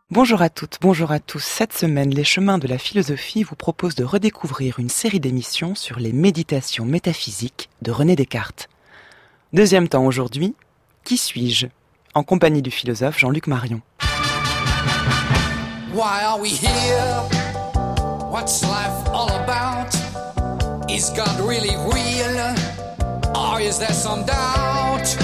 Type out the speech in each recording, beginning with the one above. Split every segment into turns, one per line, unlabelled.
Bonjour à toutes, bonjour à tous. Cette semaine, Les Chemins de la Philosophie vous propose de redécouvrir une série d'émissions sur les méditations métaphysiques de René Descartes. Deuxième temps aujourd'hui, Qui suis-je ? En compagnie du philosophe Jean-Luc Marion.
Why are we here? What's life all about? Is God really real? Or is there some doubt?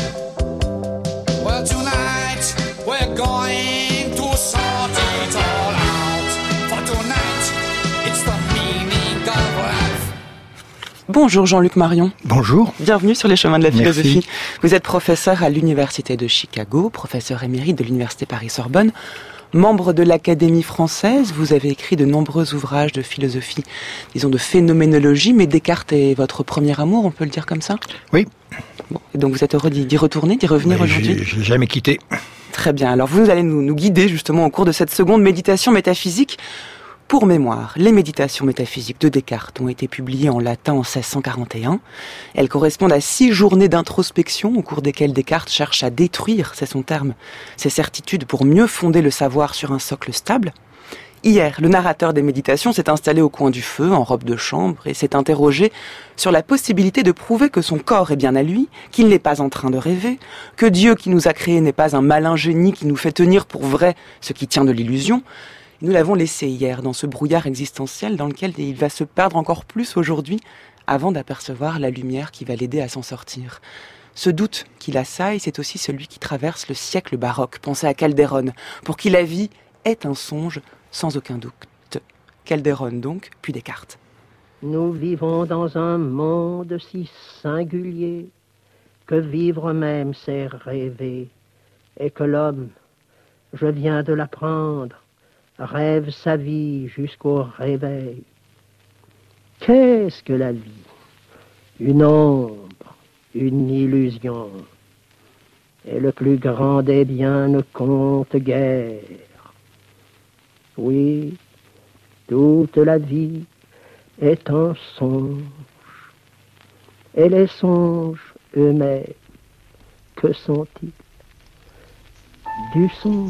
Well, tonight we're going to sort it all out. For tonight, it's the meaning of life.
Bonjour Jean-Luc Marion.
Bonjour.
Bienvenue sur Les Chemins de la Philosophie.
Merci.
Vous êtes professeur à l'Université de Chicago, professeur émérite de l'Université Paris-Sorbonne, membre de l'Académie française. Vous avez écrit de nombreux ouvrages de philosophie, disons de phénoménologie, mais Descartes est votre premier amour, on peut le dire comme ça ?
Oui.
Bon, et donc vous êtes heureux d'y retourner, d'y revenir aujourd'hui ?
Je l'ai jamais quitté.
Très bien, alors vous allez nous guider justement au cours de cette seconde méditation métaphysique. Pour mémoire, les méditations métaphysiques de Descartes ont été publiées en latin en 1641. Elles correspondent à 6 journées d'introspection au cours desquelles Descartes cherche à détruire, c'est son terme, ses certitudes pour mieux fonder le savoir sur un socle stable. Hier, le narrateur des méditations s'est installé au coin du feu, en robe de chambre, et s'est interrogé sur la possibilité de prouver que son corps est bien à lui, qu'il n'est pas en train de rêver, que Dieu qui nous a créés n'est pas un malin génie qui nous fait tenir pour vrai ce qui tient de l'illusion. Nous l'avons laissé hier dans ce brouillard existentiel dans lequel il va se perdre encore plus aujourd'hui avant d'apercevoir la lumière qui va l'aider à s'en sortir. Ce doute qui l'assaille, c'est aussi celui qui traverse le siècle baroque. Pensez à Calderon, pour qui la vie est un songe sans aucun doute. Calderon donc, puis Descartes.
Nous vivons dans un monde si singulier que vivre même c'est rêver, et que l'homme, je viens de l'apprendre, rêve sa vie jusqu'au réveil. Qu'est-ce que la vie ? Une ombre, une illusion. Et le plus grand des biens ne compte guère. Oui, toute la vie est un songe. Et les songes eux-mêmes, que sont-ils ? Du songe.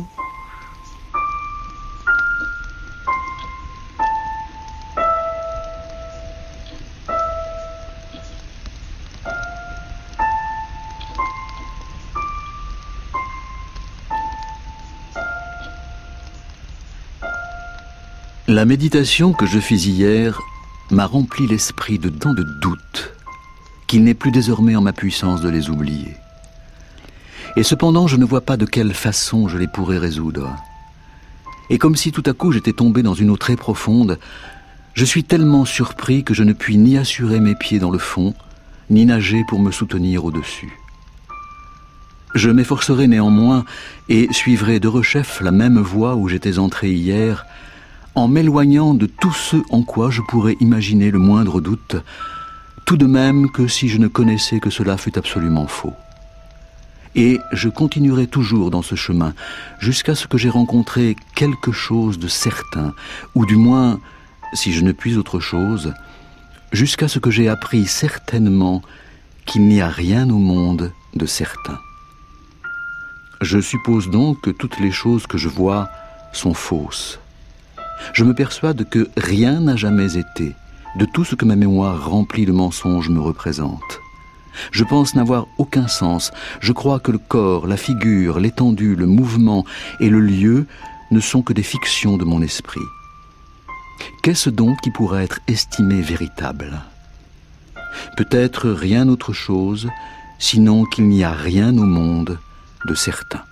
La méditation que je fis hier m'a rempli l'esprit de tant de doutes qu'il n'est plus désormais en ma puissance de les oublier. Et cependant, je ne vois pas de quelle façon je les pourrais résoudre. Et comme si tout à coup j'étais tombé dans une eau très profonde, je suis tellement surpris que je ne puis ni assurer mes pieds dans le fond, ni nager pour me soutenir au-dessus. Je m'efforcerai néanmoins et suivrai de rechef la même voie où j'étais entré hier, en m'éloignant de tout ce en quoi je pourrais imaginer le moindre doute, tout de même que si je ne connaissais que cela fût absolument faux. Et je continuerai toujours dans ce chemin, jusqu'à ce que j'aie rencontré quelque chose de certain, ou du moins, si je ne puis autre chose, jusqu'à ce que j'aie appris certainement qu'il n'y a rien au monde de certain. Je suppose donc que toutes les choses que je vois sont fausses. Je me persuade que rien n'a jamais été de tout ce que ma mémoire remplie de mensonges me représente. Je pense n'avoir aucun sens. Je crois que le corps, la figure, l'étendue, le mouvement et le lieu ne sont que des fictions de mon esprit. Qu'est-ce donc qui pourrait être estimé véritable ? Peut-être rien autre chose, sinon qu'il n'y a rien au monde de certain.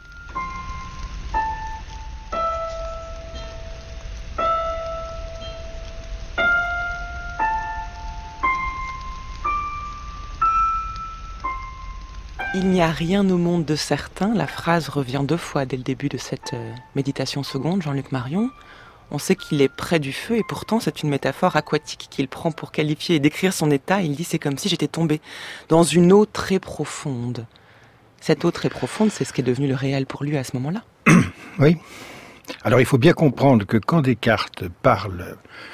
Il n'y a rien au monde de certain. La phrase revient 2 fois dès le début de cette méditation seconde, Jean-Luc Marion. On sait qu'il est près du feu et pourtant c'est une métaphore aquatique qu'il prend pour qualifier et décrire son état. Il dit c'est comme si j'étais tombé dans une eau très profonde. Cette eau très profonde, c'est ce qui est devenu le réel pour lui à ce moment-là.
Oui. Alors il faut bien comprendre que quand Descartes parle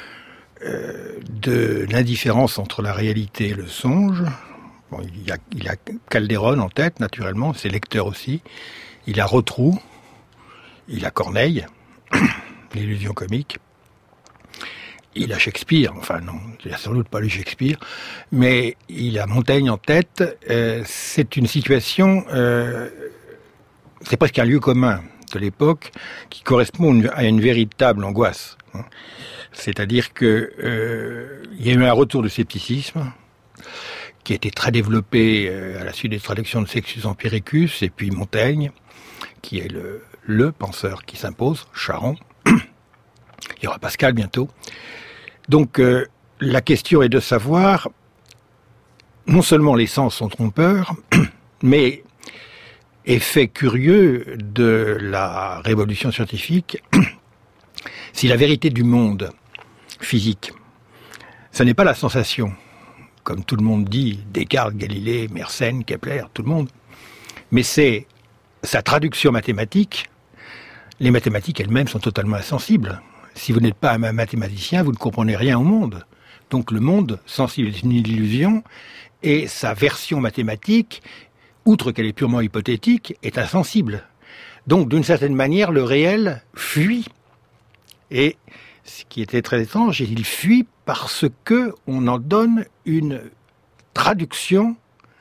de l'indifférence entre la réalité et le songe, bon, il a Calderon en tête, naturellement, ses lecteurs aussi, il a Rotrou, il a Corneille, l'illusion comique. Il a Shakespeare, enfin non, il a sans doute pas lu Shakespeare, mais il a Montaigne en tête. C'est une situation, c'est presque un lieu commun de l'époque qui correspond à une véritable angoisse. C'est-à-dire que il y a eu un retour de scepticisme qui a été très développé à la suite des traductions de Sextus Empiricus et puis Montaigne, qui est le penseur qui s'impose, Charon. Il y aura Pascal bientôt. Donc la question est de savoir, non seulement les sens sont trompeurs, mais effet curieux de la révolution scientifique, si la vérité du monde physique, ce n'est pas la sensation, comme tout le monde dit, Descartes, Galilée, Mersenne, Kepler, tout le monde, mais c'est sa traduction mathématique. Les mathématiques elles-mêmes sont totalement insensibles. Si vous n'êtes pas un mathématicien, vous ne comprenez rien au monde. Donc le monde sensible est une illusion, et sa version mathématique, outre qu'elle est purement hypothétique, est insensible. Donc d'une certaine manière, le réel fuit. Et ce qui était très étrange, il fuit parce que on en donne une traduction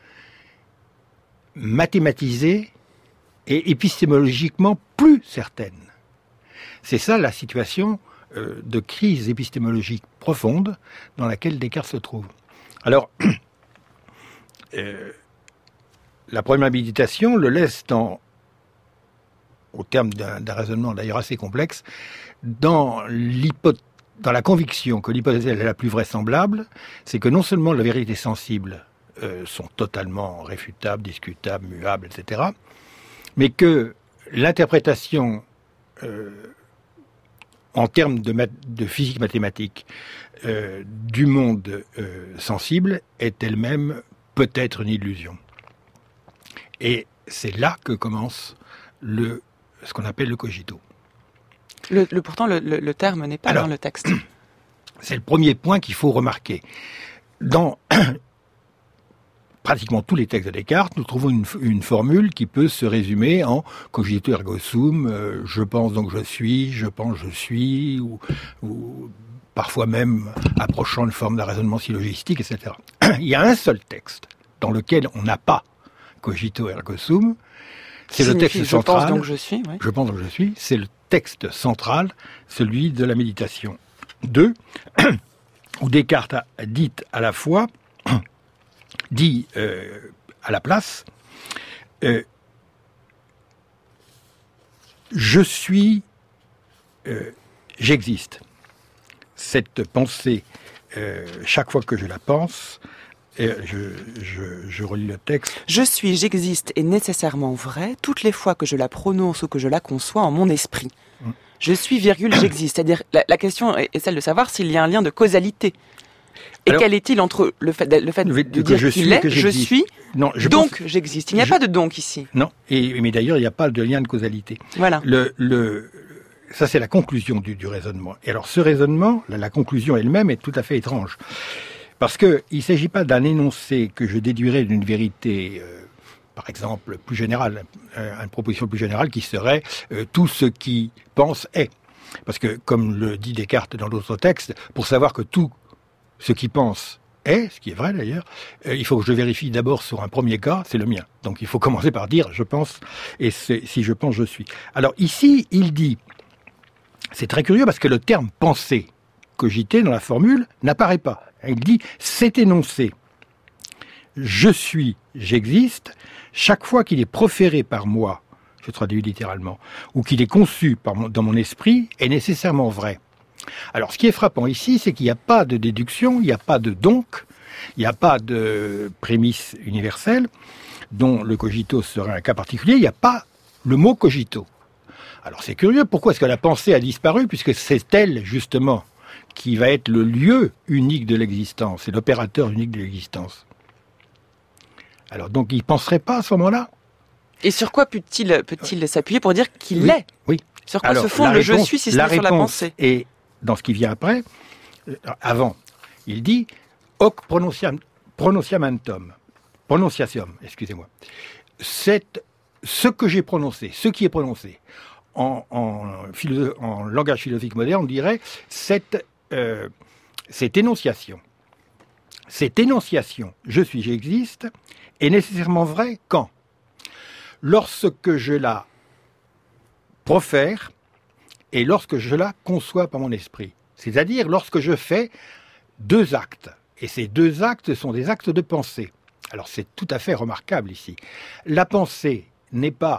mathématisée et épistémologiquement plus certaine. C'est ça la situation de crise épistémologique profonde dans laquelle Descartes se trouve. Alors, la première méditation le laisse au terme d'un raisonnement d'ailleurs assez complexe, dans la conviction que l'hypothèse est la plus vraisemblable, c'est que non seulement la vérité sensible sont totalement réfutables, discutables, muables, etc., mais que l'interprétation en termes de physique mathématique du monde sensible est elle-même peut-être une illusion. Et c'est là que commence ce qu'on appelle le cogito.
Pourtant, le terme n'est pas dans le texte.
C'est le premier point qu'il faut remarquer. Dans pratiquement tous les textes de Descartes, nous trouvons une formule qui peut se résumer en cogito ergo sum, je pense donc je suis, je pense je suis, ou parfois même approchant une forme de raisonnement syllogistique, etc. Il y a un seul texte dans lequel on n'a pas cogito ergo sum, c'est le texte central.
Je pense donc je suis. Oui.
Je pense donc je suis. C'est le texte central, celui de la méditation 2, où Descartes a dit à la fois, dit à la place, je suis, j'existe. Cette pensée, chaque fois que je la pense, je relis le texte.
Je suis, j'existe est nécessairement vrai toutes les fois que je la prononce ou que je la conçois en mon esprit. Je suis, j'existe. C'est-à-dire, la question est celle de savoir s'il y a un lien de causalité. Et alors, quel est-il entre le fait de dire qu'il est, je suis, non, donc j'existe. Il n'y a pas de donc ici.
Non, mais d'ailleurs, il n'y a pas de lien de causalité.
Voilà.
Ça, c'est la conclusion du raisonnement. Et alors, ce raisonnement, la conclusion elle-même est tout à fait étrange. Parce qu'il ne s'agit pas d'un énoncé que je déduirais d'une vérité, par exemple, plus générale, une proposition plus générale qui serait tout ce qui pense est. Parce que, comme le dit Descartes dans d'autres textes, pour savoir que tout ce qui pense est, ce qui est vrai d'ailleurs, il faut que je vérifie d'abord sur un premier cas, c'est le mien. Donc il faut commencer par dire je pense, et si je pense, je suis. Alors ici, il dit, c'est très curieux parce que le terme penser, cogiter dans la formule, n'apparaît pas. Il dit, c'est énoncé. Je suis, j'existe, chaque fois qu'il est proféré par moi, je traduis littéralement, ou qu'il est conçu dans mon esprit, est nécessairement vrai. Alors, ce qui est frappant ici, c'est qu'il n'y a pas de déduction, il n'y a pas de donc, il n'y a pas de prémisse universelle, dont le cogito serait un cas particulier, il n'y a pas le mot cogito. Alors, c'est curieux, pourquoi est-ce que la pensée a disparu, puisque c'est elle, justement, qui va être le lieu unique de l'existence, c'est l'opérateur unique de l'existence. Alors, donc, il ne penserait pas à ce moment-là?
Et sur quoi peut-il s'appuyer pour dire qu'il est?
Oui.
Sur quoi se fonde le je suis si ce n'est sur la pensée?
Et dans ce qui vient après, avant, il dit hoc prononciamentum, excusez-moi. C'est ce que j'ai prononcé, ce qui est prononcé. en langage philosophique moderne, on dirait cette énonciation. Cette énonciation, je suis, j'existe, est nécessairement vraie quand ? Lorsque je la profère et lorsque je la conçois par mon esprit. C'est-à-dire lorsque je fais 2 actes. Et ces 2 actes sont des actes de pensée. Alors c'est tout à fait remarquable ici. La pensée n'est pas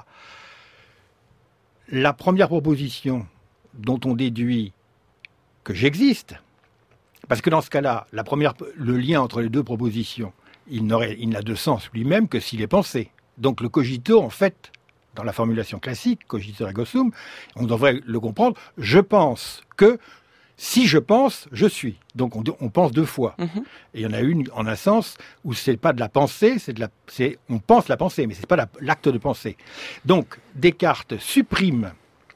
la première proposition dont on déduit que j'existe. Parce que dans ce cas-là, le lien entre les 2 propositions, il n'a de sens lui-même que s'il est pensé. Donc le cogito, en fait, dans la formulation classique, cogito ergo sum, on devrait le comprendre, je pense que, si je pense, je suis. Donc on pense 2 fois. Mm-hmm. Et il y en a une en un sens où c'est pas de la pensée, on pense la pensée, mais c'est pas l'acte de pensée. Donc Descartes supprime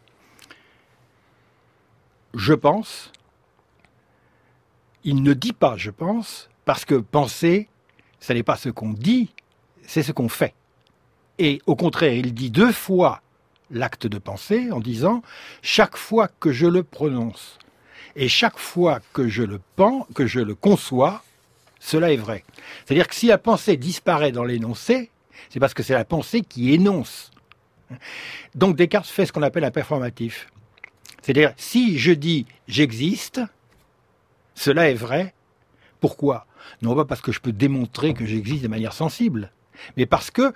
je pense, il ne dit pas je pense, parce que penser, ça n'est pas ce qu'on dit, c'est ce qu'on fait. Et au contraire, il dit 2 fois l'acte de penser en disant chaque fois que je le prononce et chaque fois que je le pense, que je le conçois, cela est vrai. C'est-à-dire que si la pensée disparaît dans l'énoncé, c'est parce que c'est la pensée qui énonce. Donc Descartes fait ce qu'on appelle un performatif. C'est-à-dire, si je dis j'existe, cela est vrai. Pourquoi ? Non pas parce que je peux démontrer que j'existe de manière sensible, mais parce que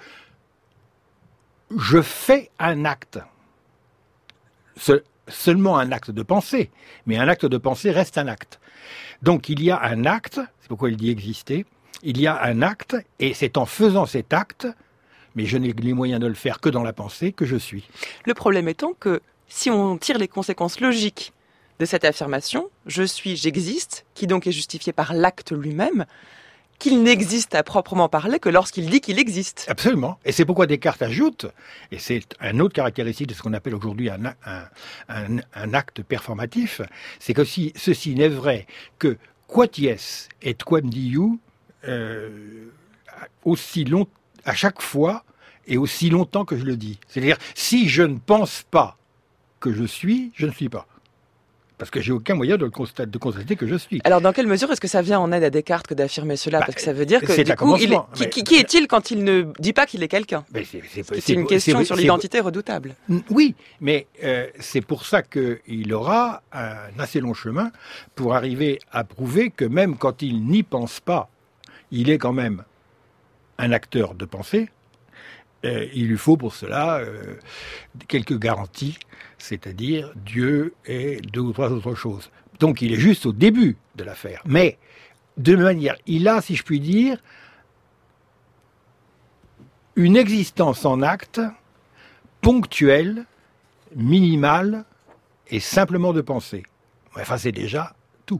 je fais un acte. Seulement un acte de pensée, mais un acte de pensée reste un acte. Donc il y a un acte, c'est pourquoi il dit exister, il y a un acte, et c'est en faisant cet acte, mais je n'ai les moyens de le faire que dans la pensée, que je suis.
Le problème étant que si on tire les conséquences logiques de cette affirmation, je suis, j'existe, qui donc est justifié par l'acte lui-même, qu'il n'existe à proprement parler que lorsqu'il dit qu'il existe.
Absolument. Et c'est pourquoi Descartes ajoute, et c'est un autre caractéristique de ce qu'on appelle aujourd'hui un acte performatif, c'est que si ceci n'est vrai que quoties et quam diu, à chaque fois et aussi longtemps que je le dis. C'est-à-dire, si je ne pense pas que je ne suis pas. Parce que j'ai aucun moyen de constater que je suis. Alors, dans quelle mesure est-ce que ça vient en aide à Descartes que d'affirmer cela ? Parce que ça veut dire que, du coup, qui est-il quand il ne dit pas qu'il est quelqu'un ? C'est une question sur l'identité redoutable. Oui, mais c'est pour ça qu'il aura un assez long chemin pour arriver à prouver que même quand il n'y pense pas, il est quand même un acteur de pensée. Il lui faut pour cela quelques garanties, c'est-à-dire Dieu et 2 ou 3 autres choses. Donc il est juste au début de l'affaire. Mais, de manière, il a, si je puis dire, une existence en acte ponctuelle, minimale et simplement de pensée. Enfin, c'est déjà tout.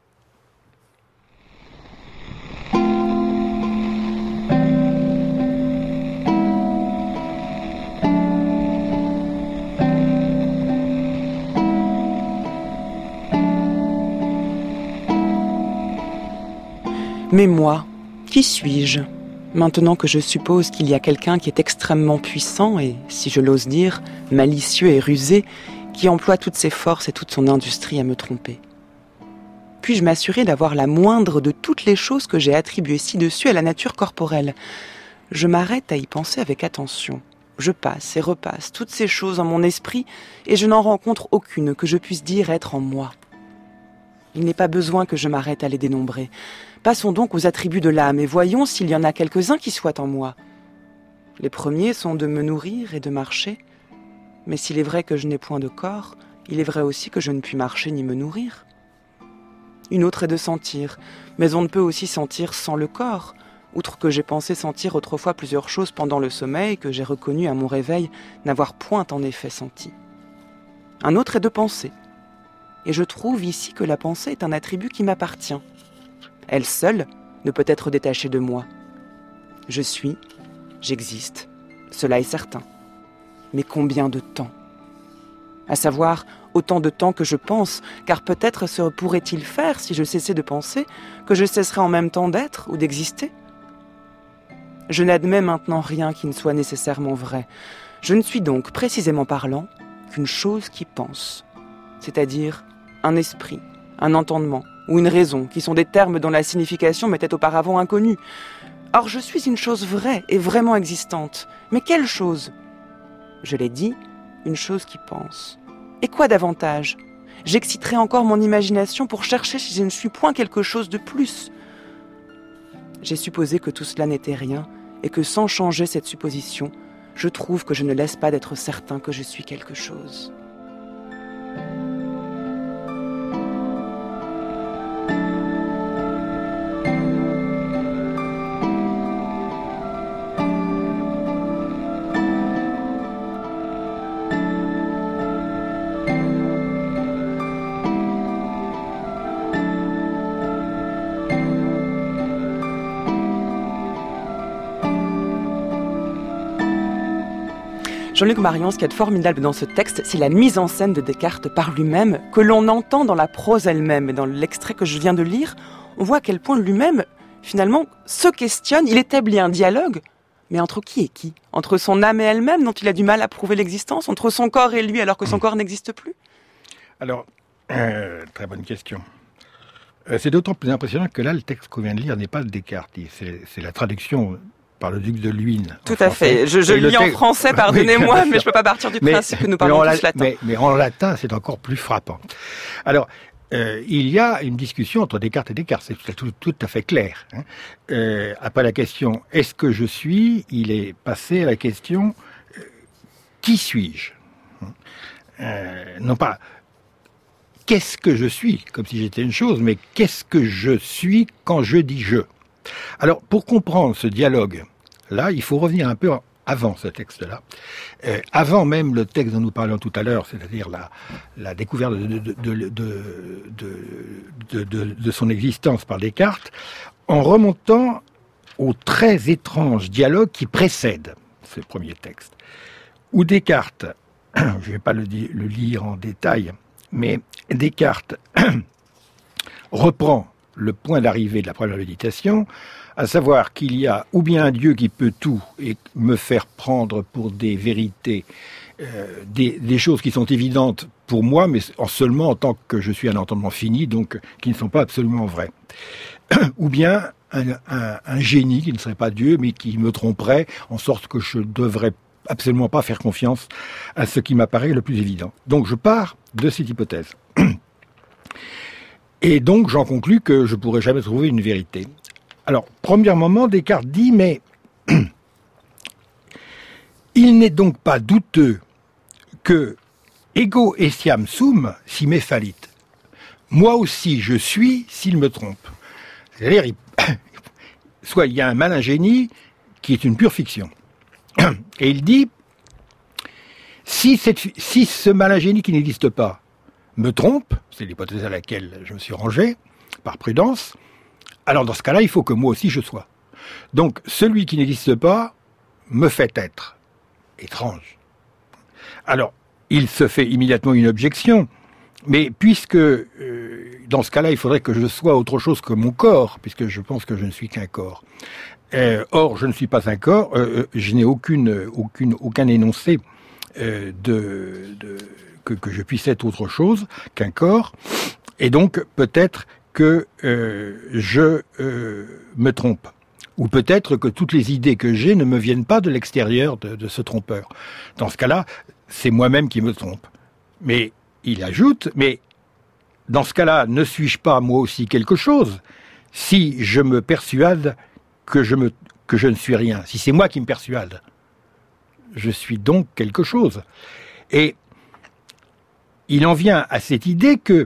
Mais moi, qui suis-je ? Maintenant que je suppose qu'il y a quelqu'un qui est extrêmement puissant et, si je l'ose dire, malicieux et rusé, qui emploie toutes ses forces et toute son industrie à me tromper. Puis-je m'assurer d'avoir la moindre de toutes les choses que j'ai attribuées ci-dessus à la nature corporelle ? Je m'arrête à y penser avec attention. Je passe et repasse toutes ces choses en mon esprit et je n'en rencontre aucune que je puisse dire être en moi. Il n'est pas besoin que je m'arrête à les dénombrer. Passons donc aux attributs de l'âme et voyons s'il y en a quelques-uns qui soient en moi. Les premiers sont de me nourrir et de marcher. Mais s'il est vrai que je n'ai point de corps, il est vrai aussi que je ne puis marcher ni me nourrir. Une autre est de sentir, mais on ne peut aussi sentir sans le corps, outre que j'ai pensé sentir autrefois plusieurs choses pendant le sommeil que j'ai reconnu à mon réveil n'avoir point en effet senti. Un autre est de penser. Et je trouve ici que la pensée est un attribut qui m'appartient. Elle seule ne peut être détachée de moi. Je suis, j'existe, cela est certain. Mais combien de temps ? À savoir, autant de temps que je pense, car peut-être se pourrait-il faire, si je cessais de penser, que je cesserais en même temps d'être ou d'exister ? Je n'admets maintenant rien qui ne soit nécessairement vrai. Je ne suis donc, précisément parlant, qu'une chose qui pense, c'est-à-dire un esprit, un entendement ou une raison, qui sont des termes dont la signification m'était auparavant inconnue. Or, je suis une chose vraie et vraiment existante. Mais quelle chose ? Je l'ai dit, une chose qui pense. Et quoi davantage ? J'exciterai encore mon imagination pour chercher si je ne suis point quelque chose de plus. J'ai supposé que tout cela n'était rien, et que sans changer cette supposition, je trouve que je ne laisse pas d'être certain que je suis quelque chose. Jean-Luc Marion, ce qu'il y a de formidable dans ce texte, c'est la mise en scène de Descartes par lui-même, que l'on entend dans la prose elle-même. Et dans l'extrait que je viens de lire, on voit à quel point lui-même, finalement, se questionne. Il établit un dialogue, mais entre qui et qui ? Entre son âme et elle-même, dont il a du mal à prouver l'existence ? Entre son corps et lui, alors que son corps n'existe plus ?
Alors, très bonne question. C'est d'autant plus impressionnant que là, le texte qu'on vient de lire n'est pas de Descartes. C'est la traduction par le duc de Luynes.
Tout à fait. Je lis en français, pardonnez-moi, mais je ne peux pas partir du principe que nous parlons tous latin.
Mais en latin, c'est encore plus frappant. Alors, il y a une discussion entre Descartes et Descartes, c'est tout à fait clair. Après la question « est-ce que je suis ?», il est passé à la question « qui suis-je » Non pas « qu'est-ce que je suis ?», comme si j'étais une chose, mais « qu'est-ce que je suis quand je dis « je » ?» Alors, pour comprendre ce dialogue-là, il faut revenir un peu avant ce texte-là, avant même le texte dont nous parlions tout à l'heure, c'est-à-dire la découverte de son existence par Descartes, en remontant au très étrange dialogue qui précède ce premier texte, où Descartes, je ne vais pas le lire en détail, mais Descartes reprend le point d'arrivée de la première méditation, à savoir qu'il y a ou bien un Dieu qui peut tout et me faire prendre pour des vérités, des choses qui sont évidentes pour moi, mais seulement en tant que je suis un entendement fini, donc qui ne sont pas absolument vraies. Ou bien un génie qui ne serait pas Dieu, mais qui me tromperait, en sorte que je ne devrais absolument pas faire confiance à ce qui m'apparaît le plus évident. Donc je pars de cette hypothèse. Et donc, j'en conclus que je ne pourrais jamais trouver une vérité. Alors, premier moment, Descartes dit, mais il n'est donc pas douteux que ego essiam sum si me fallit. Moi aussi, je suis s'il me trompe. C'est-à-dire, soit il y a un malin génie qui est une pure fiction. Et il dit, si ce malin génie qui n'existe pas me trompe, c'est l'hypothèse à laquelle je me suis rangé, par prudence, alors dans ce cas-là, il faut que moi aussi je sois. Donc, celui qui n'existe pas me fait être étrange. Alors, il se fait immédiatement une objection, mais puisque, dans ce cas-là, il faudrait que je sois autre chose que mon corps, puisque je pense que je ne suis qu'un corps. Or, je ne suis pas un corps, je n'ai aucun énoncé que je puisse être autre chose qu'un corps, et donc peut-être que je me trompe. Ou peut-être que toutes les idées que j'ai ne me viennent pas de l'extérieur de ce trompeur. Dans ce cas-là, c'est moi-même qui me trompe. Mais il ajoute, mais dans ce cas-là, ne suis-je pas moi aussi quelque chose si je me persuade que je ne suis rien? Si c'est moi qui me persuade, je suis donc quelque chose. Et il en vient à cette idée que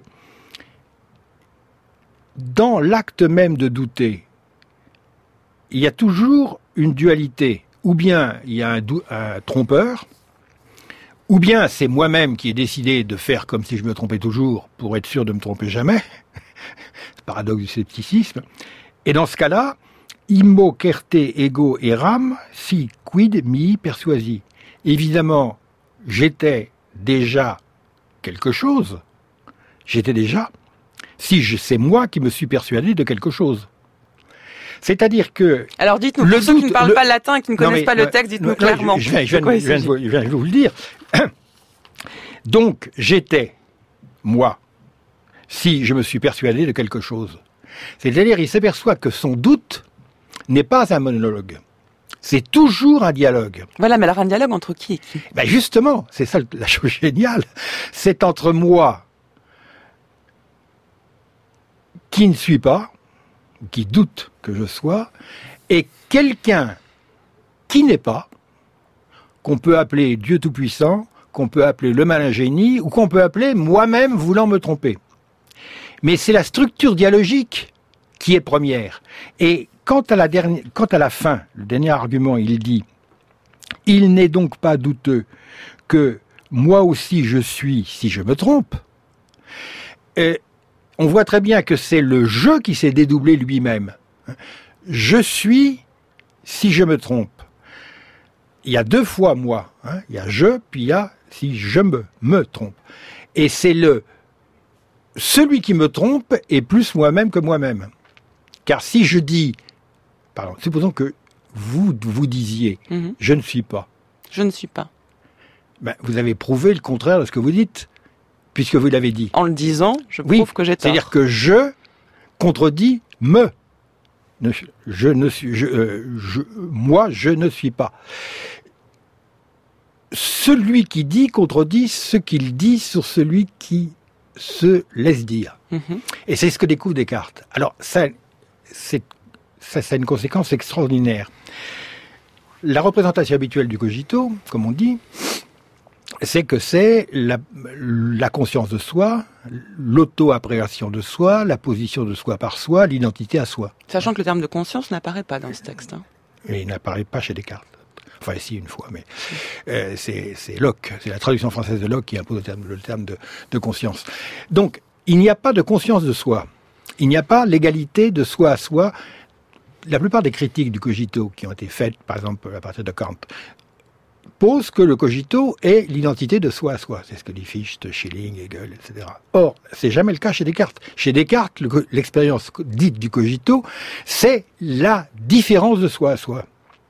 dans l'acte même de douter, il y a toujours une dualité. Ou bien il y a un trompeur, ou bien c'est moi-même qui ai décidé de faire comme si je me trompais toujours pour être sûr de me tromper jamais. C'est le paradoxe du scepticisme. Et dans ce cas-là, immo certe ego eram si quid mihi persuasi. Évidemment, j'étais déjà quelque chose. J'étais déjà. C'est moi qui me suis persuadé de quelque chose. C'est-à-dire que...
Alors dites-nous, pour ceux qui ne parlent pas latin et qui ne connaissent pas le texte, dites-nous clairement.
Je viens de vous le dire. Donc, j'étais, moi, si je me suis persuadé de quelque chose. C'est-à-dire, il s'aperçoit que son doute n'est pas un monologue. C'est toujours un dialogue.
Voilà, mais alors un dialogue entre qui et qui?
Ben justement, c'est ça la chose géniale. C'est entre moi, qui ne suis pas, qui doute que je sois, et quelqu'un qui n'est pas, qu'on peut appeler Dieu Tout-Puissant, qu'on peut appeler le malin génie, ou qu'on peut appeler moi-même voulant me tromper. Mais c'est la structure dialogique qui est première. Et quant à la fin, le dernier argument, il dit « Il n'est donc pas douteux que moi aussi je suis si je me trompe ». On voit très bien que c'est le « je » qui s'est dédoublé lui-même. Je suis si je me trompe. Il y a deux fois moi. Il y a « je », puis il y a « si je me trompe ». Et c'est celui qui me trompe est plus moi-même que moi-même. Car si je dis, pardon, supposons que vous disiez « je ne suis pas ».
Je ne suis pas.
Ben, vous avez prouvé le contraire de ce que vous dites, puisque vous l'avez dit.
En le disant, je prouve que j'ai tort.
C'est-à-dire que je contredit me. Moi, je ne suis pas. Celui qui dit contredit ce qu'il dit sur celui qui se laisse dire. Et c'est ce que découvre Descartes. Alors, ça a une conséquence extraordinaire. La représentation habituelle du cogito, comme on dit, c'est que c'est la conscience de soi, l'auto-appréhension de soi, la position de soi par soi, l'identité à soi.
Sachant que le terme de conscience n'apparaît pas dans ce texte.
Et il n'apparaît pas chez Descartes. Enfin, si, une fois, mais c'est Locke, c'est la traduction française de Locke qui impose le terme de conscience. Donc, il n'y a pas de conscience de soi. Il n'y a pas l'égalité de soi à soi. La plupart des critiques du cogito qui ont été faites, par exemple, à partir de Kant, posent que le cogito est l'identité de soi à soi. C'est ce que dit Fichte, Schelling, Hegel, etc. Or, c'est jamais le cas chez Descartes. Chez Descartes, l'expérience dite du cogito, c'est la différence de soi à soi.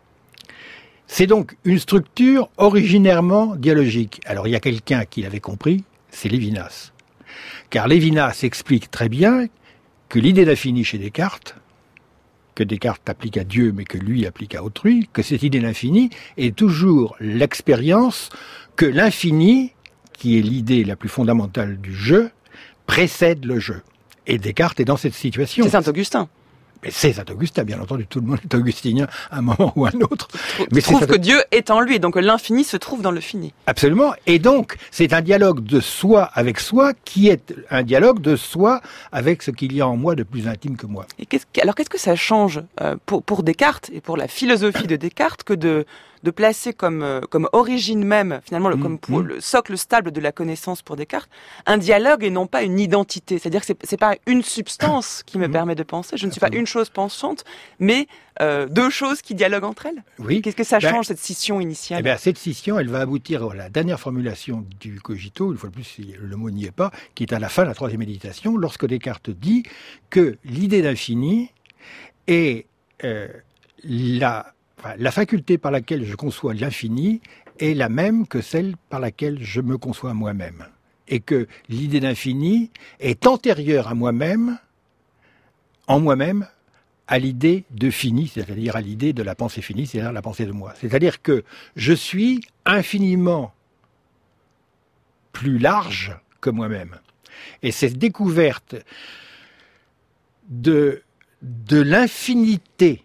C'est donc une structure originairement dialogique. Alors il y a quelqu'un qui l'avait compris, c'est Lévinas. Car Lévinas explique très bien que l'idée d'infini chez Descartes, que Descartes applique à Dieu mais que lui applique à autrui, que cette idée d'infini est toujours l'expérience que l'infini, qui est l'idée la plus fondamentale du je, précède le je. Et Descartes est dans cette situation.
C'est Saint-Augustin.
Mais c'est Saint-Augustin, bien entendu, tout le monde est augustinien à un moment ou à un autre.
Mais trouve que Dieu est en lui, donc l'infini se trouve dans le fini.
Absolument, et donc c'est un dialogue de soi avec soi qui est un dialogue de soi avec ce qu'il y a en moi de plus intime que moi.
Et qu'est-ce que ça change pour Descartes et pour la philosophie de Descartes que de placer comme origine même, finalement, comme pour le socle stable de la connaissance pour Descartes, un dialogue et non pas une identité. C'est-à-dire que c'est pas une substance qui me permet de penser. Je ne suis pas une chose pensante, mais deux choses qui dialoguent entre elles.
Oui.
Qu'est-ce que ça change, cette scission initiale?
Eh bien, cette scission, elle va aboutir à la dernière formulation du cogito, une fois de plus, le mot n'y est pas, qui est à la fin de la troisième méditation, lorsque Descartes dit que l'idée d'infini est la faculté par laquelle je conçois l'infini est la même que celle par laquelle je me conçois moi-même. Et que l'idée d'infini est antérieure à moi-même, en moi-même, à l'idée de fini, c'est-à-dire à l'idée de la pensée finie, c'est-à-dire la pensée de moi. C'est-à-dire que je suis infiniment plus large que moi-même. Et cette découverte de l'infinité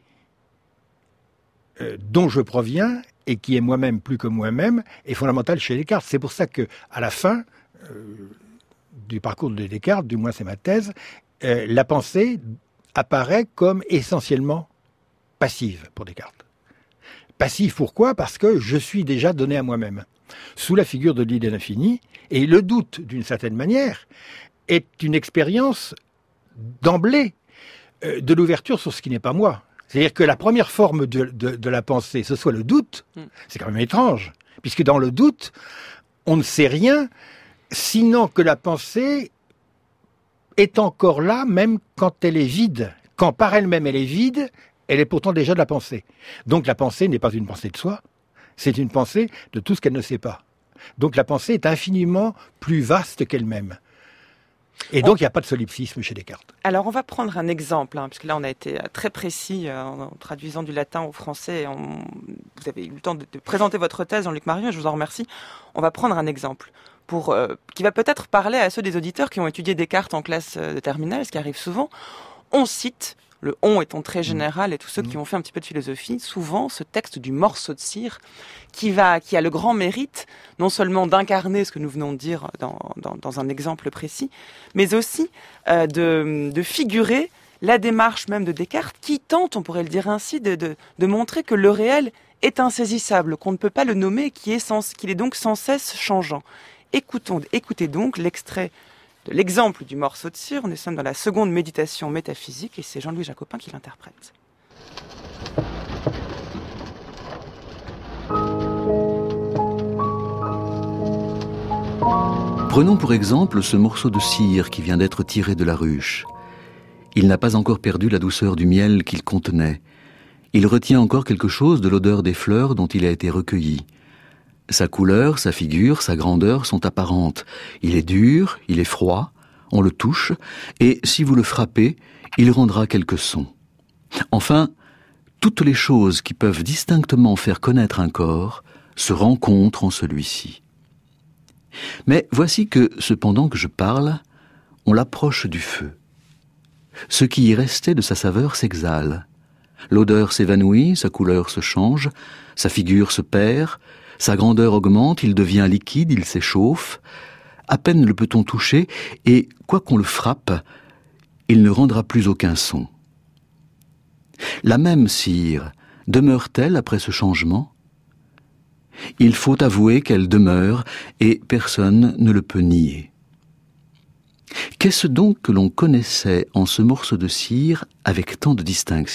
dont je proviens et qui est moi-même plus que moi-même est fondamentale chez Descartes. C'est pour ça que à la fin du parcours de Descartes, du moins c'est ma thèse, la pensée apparaît comme essentiellement passive pour Descartes. Passive pourquoi ? Parce que je suis déjà donné à moi-même, sous la figure de l'idée d'infini, et le doute, d'une certaine manière, est une expérience d'emblée de l'ouverture sur ce qui n'est pas moi. C'est-à-dire que la première forme de la pensée, ce soit le doute, c'est quand même étrange, puisque dans le doute, on ne sait rien, sinon que la pensée est encore là, même quand elle est vide. Quand par elle-même elle est vide, elle est pourtant déjà de la pensée. Donc la pensée n'est pas une pensée de soi, c'est une pensée de tout ce qu'elle ne sait pas. Donc la pensée est infiniment plus vaste qu'elle-même. Et donc il n'y a pas de solipsisme chez Descartes.
Alors on va prendre un exemple, puisque là on a été très précis en traduisant du latin au français. Vous avez eu le temps de présenter votre thèse, Jean-Luc Marion, et je vous en remercie. On va prendre un exemple qui va peut-être parler à ceux des auditeurs qui ont étudié Descartes en classe de terminale, ce qui arrive souvent. On cite, le « on » étant très général, et tous ceux qui ont fait un petit peu de philosophie, souvent ce texte du morceau de cire qui a le grand mérite non seulement d'incarner ce que nous venons de dire dans un exemple précis, mais aussi de figurer la démarche même de Descartes qui tente, on pourrait le dire ainsi, de montrer que le réel est insaisissable, qu'on ne peut pas le nommer, qu'il est donc sans cesse changeant. Écoutez donc l'extrait de l'exemple du morceau de cire. Nous sommes dans la seconde méditation métaphysique et c'est Jean-Louis Jacopin qui l'interprète.
Prenons pour exemple ce morceau de cire qui vient d'être tiré de la ruche. Il n'a pas encore perdu la douceur du miel qu'il contenait. Il retient encore quelque chose de l'odeur des fleurs dont il a été recueilli. Sa couleur, sa figure, sa grandeur sont apparentes. Il est dur, il est froid, on le touche, et si vous le frappez, il rendra quelques sons. Enfin, toutes les choses qui peuvent distinctement faire connaître un corps se rencontrent en celui-ci. Mais voici que, cependant que je parle, on l'approche du feu. Ce qui y restait de sa saveur s'exhale. L'odeur s'évanouit, sa couleur se change, sa figure se perd, sa grandeur augmente, il devient liquide, il s'échauffe. À peine le peut-on toucher, et quoi qu'on le frappe, il ne rendra plus aucun son. La même cire demeure-t-elle après ce changement ? Il faut avouer qu'elle demeure, et personne ne le peut nier. Qu'est-ce donc que l'on connaissait en ce morceau de cire avec tant de distinction ?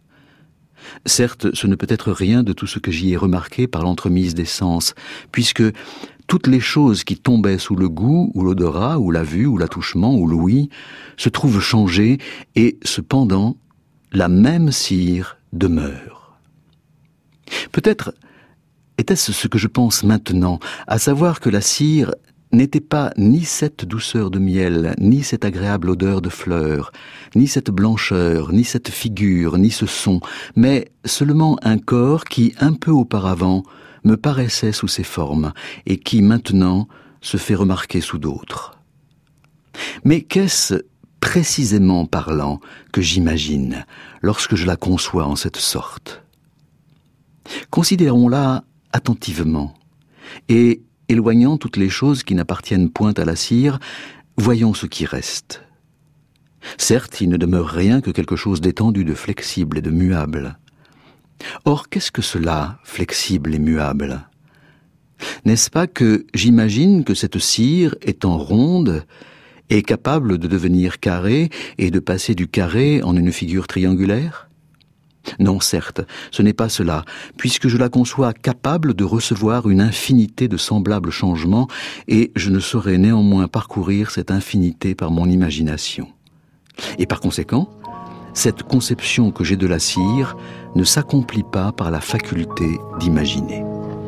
Certes, ce ne peut être rien de tout ce que j'y ai remarqué par l'entremise des sens, puisque toutes les choses qui tombaient sous le goût, ou l'odorat, ou la vue, ou l'attouchement, ou l'ouïe, se trouvent changées, et cependant, la même cire demeure. Peut-être était-ce ce que je pense maintenant, à savoir que la cire n'était pas ni cette douceur de miel, ni cette agréable odeur de fleurs, ni cette blancheur, ni cette figure, ni ce son, mais seulement un corps qui, un peu auparavant, me paraissait sous ces formes, et qui, maintenant, se fait remarquer sous d'autres. Mais qu'est-ce, précisément parlant, que j'imagine, lorsque je la conçois en cette sorte ? Considérons-la attentivement, et éloignant toutes les choses qui n'appartiennent point à la cire, voyons ce qui reste. Certes, il ne demeure rien que quelque chose d'étendu, de flexible et de muable. Or, qu'est-ce que cela, flexible et muable ? N'est-ce pas que j'imagine que cette cire, étant ronde, est capable de devenir carrée et de passer du carré en une figure triangulaire ? Non, certes, ce n'est pas cela, puisque je la conçois capable de recevoir une infinité de semblables changements, et je ne saurais néanmoins parcourir cette infinité par mon imagination. Et par conséquent, cette conception que j'ai de la cire ne s'accomplit pas par la faculté d'imaginer.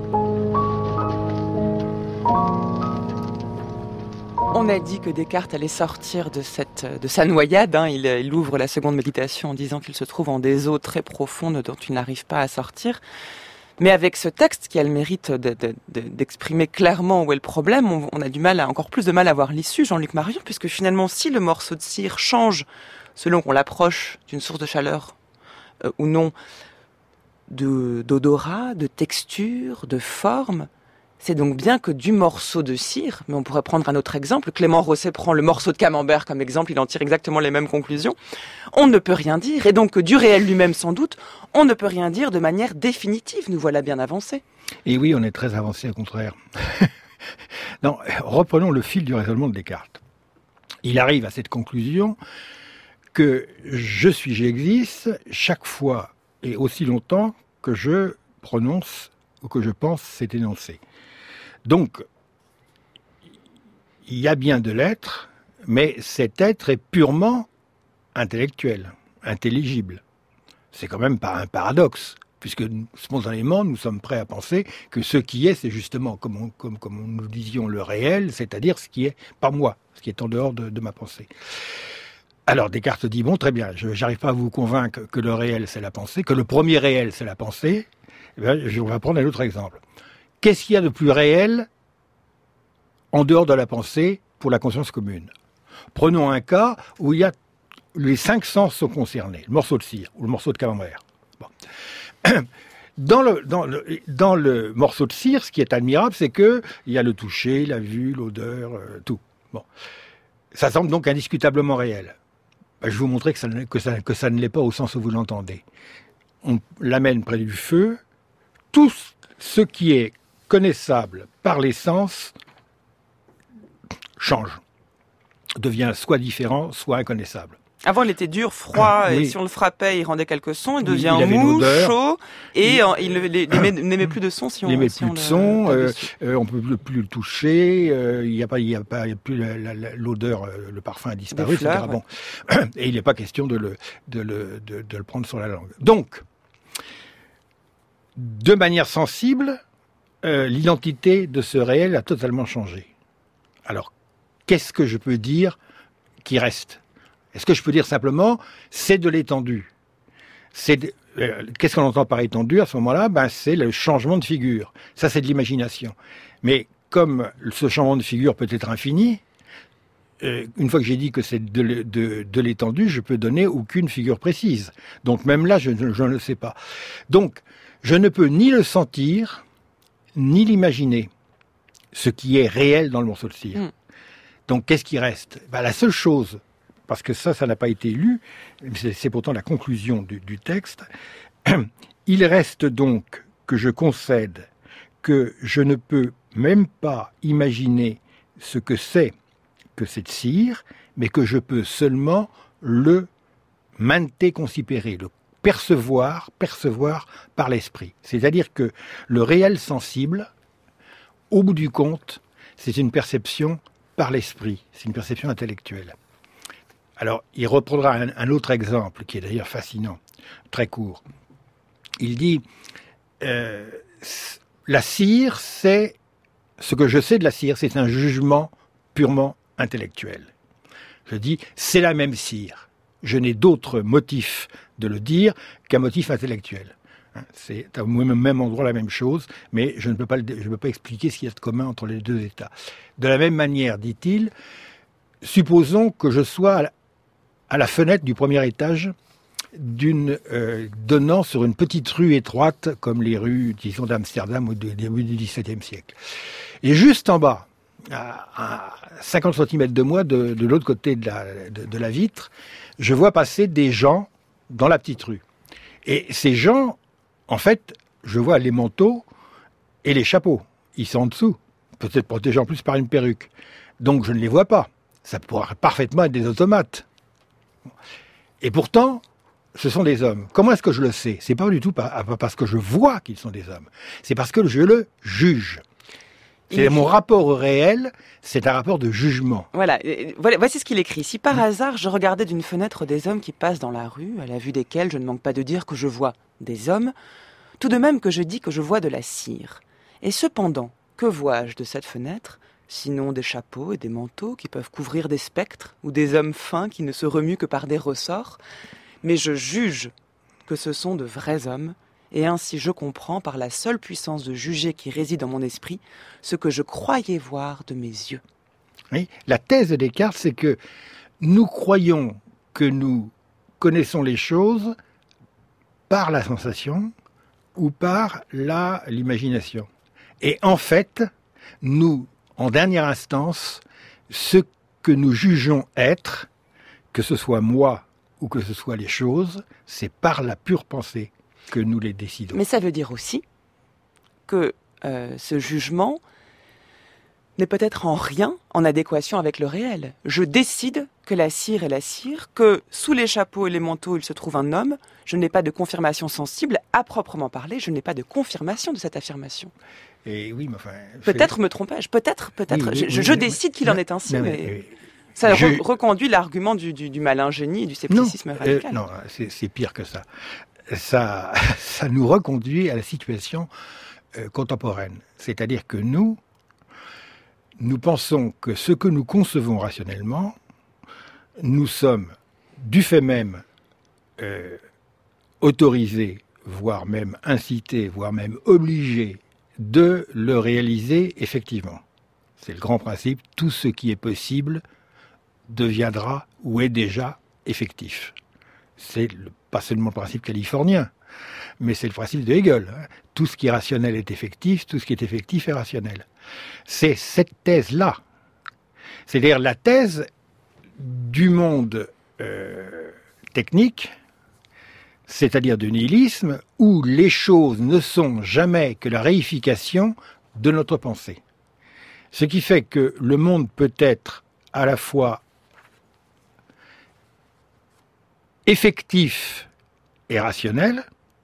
On a dit que Descartes allait sortir de sa noyade. Il ouvre la seconde méditation en disant qu'il se trouve en des eaux très profondes dont il n'arrive pas à sortir. Mais avec ce texte qui a le mérite d'exprimer clairement où est le problème, on a encore plus de mal à voir l'issue, Jean-Luc Marion, puisque finalement, si le morceau de cire change selon qu'on l'approche d'une source de chaleur ou non, d'odorat, de texture, de forme, c'est donc bien que du morceau de cire, mais on pourrait prendre un autre exemple, Clément Rosset prend le morceau de camembert comme exemple, il en tire exactement les mêmes conclusions, on ne peut rien dire, et donc que du réel lui-même sans doute, on ne peut rien dire de manière définitive, nous voilà bien avancés.
Et oui, on est très avancé au contraire. Non, reprenons le fil du raisonnement de Descartes. Il arrive à cette conclusion que j'existe chaque fois et aussi longtemps que je prononce ou que je pense cet énoncé. Donc, il y a bien de l'être, mais cet être est purement intellectuel, intelligible. C'est quand même pas un paradoxe. puisque spontanément, nous sommes prêts à penser que ce qui est, c'est justement, comme nous disions, le réel, c'est-à-dire ce qui est pas moi, ce qui est en dehors de ma pensée. Alors Descartes dit, bon, très bien, j'arrive pas à vous convaincre que le réel, c'est la pensée, que le premier réel, c'est la pensée. Eh bien, on va prendre un autre exemple. Qu'est-ce qu'il y a de plus réel en dehors de la pensée pour la conscience commune ? Prenons un cas où il y a les 5 sens sont concernés, le morceau de cire ou le morceau de camembert. Bon. Dans le morceau de cire, ce qui est admirable, c'est que il y a le toucher, la vue, l'odeur, tout. Bon. Ça semble donc indiscutablement réel. Je vais vous montrer que ça ne l'est pas au sens où vous l'entendez. On l'amène près du feu. Tout ce qui est connaissable par les sens change, devient soit différent, soit inconnaissable.
Avant, il était dur, froid, et si on le frappait, il rendait quelques sons. Il devient mou, chaud, et il n'émet plus de son si on...
Il n'émet plus de son, on peut plus le toucher, il n'y a plus l'odeur, le parfum a disparu, etc.
Fleurs,
bon. Et il n'est pas question de le prendre sur la langue. Donc, de manière sensible, l'identité de ce réel a totalement changé. Alors, qu'est-ce que je peux dire qui reste ? Est-ce que je peux dire simplement, c'est de l'étendue ? Qu'est-ce qu'on entend par étendue à ce moment-là ? C'est le changement de figure. Ça, c'est de l'imagination. Mais comme ce changement de figure peut être infini, une fois que j'ai dit que c'est de l'étendue, je peux donner aucune figure précise. Donc même là, je ne le sais pas. Donc, je ne peux ni le sentir, ni l'imaginer, ce qui est réel dans le morceau de cire. Donc, qu'est-ce qui reste ? La seule chose, parce que ça n'a pas été lu, c'est pourtant la conclusion du texte, il reste donc que je concède que je ne peux même pas imaginer ce que c'est que cette cire, mais que je peux seulement le mante considérer, le percevoir par l'esprit. C'est-à-dire que le réel sensible, au bout du compte, c'est une perception par l'esprit, c'est une perception intellectuelle. Alors, il reprendra un autre exemple, qui est d'ailleurs fascinant, très court. Il dit, la cire, c'est, ce que je sais de la cire, c'est un jugement purement intellectuel. Je dis, c'est la même cire. Je n'ai d'autre motif de le dire qu'un motif intellectuel. C'est au même endroit la même chose, mais je ne peux pas expliquer ce qu'il y a de commun entre les deux états. De la même manière, dit-il, supposons que je sois à la fenêtre du premier étage donnant sur une petite rue étroite, comme les rues, disons, d'Amsterdam au début du XVIIe siècle. Et juste en bas, à 50 cm de moi, de l'autre côté de la vitre, je vois passer des gens dans la petite rue. Et ces gens, en fait, je vois les manteaux et les chapeaux. Ils sont en dessous, peut-être protégés en plus par une perruque. Donc je ne les vois pas. Ça pourrait parfaitement être des automates. Et pourtant, ce sont des hommes. Comment est-ce que je le sais ? C'est pas du tout parce que je vois qu'ils sont des hommes. C'est parce que je le juge. C'est mon rapport au réel, c'est un rapport de jugement.
Voilà, voici ce qu'il écrit. Si par hasard je regardais d'une fenêtre des hommes qui passent dans la rue, à la vue desquels je ne manque pas de dire que je vois des hommes, tout de même que je dis que je vois de la cire. Et cependant, que vois-je de cette fenêtre ? Sinon des chapeaux et des manteaux qui peuvent couvrir des spectres ou des hommes fins qui ne se remuent que par des ressorts. Mais je juge que ce sont de vrais hommes, et ainsi je comprends, par la seule puissance de juger qui réside dans mon esprit, ce que je croyais voir de mes yeux.
Oui, la thèse de Descartes, c'est que nous croyons que nous connaissons les choses par la sensation ou par l'imagination. Et en fait, nous, en dernière instance, ce que nous jugeons être, que ce soit moi ou que ce soit les choses, c'est par la pure pensée que nous les décidons.
Mais ça veut dire aussi que ce jugement n'est peut-être en rien en adéquation avec le réel. Je décide que la cire est la cire, que sous les chapeaux et les manteaux il se trouve un homme. Je n'ai pas de confirmation sensible, à proprement parler, je n'ai pas de confirmation de cette affirmation.
Et oui, mais enfin...
Peut-être me trompais-je, peut-être.
Oui,
je décide qu'il en est ainsi, mais ça reconduit l'argument du malingénie et du scepticisme radical.
Non, c'est pire que ça. ça nous reconduit à la situation contemporaine. C'est-à-dire que nous pensons que ce que nous concevons rationnellement, nous sommes du fait même autorisés, voire même incités, voire même obligés de le réaliser effectivement. C'est le grand principe, tout ce qui est possible deviendra ou est déjà effectif. C'est pas seulement le principe californien, mais c'est le principe de Hegel. Tout ce qui est rationnel est effectif, tout ce qui est effectif est rationnel. C'est cette thèse-là. C'est-à-dire la thèse du monde technique, c'est-à-dire du nihilisme, où les choses ne sont jamais que la réification de notre pensée. Ce qui fait que le monde peut être à la fois effectif et rationnel,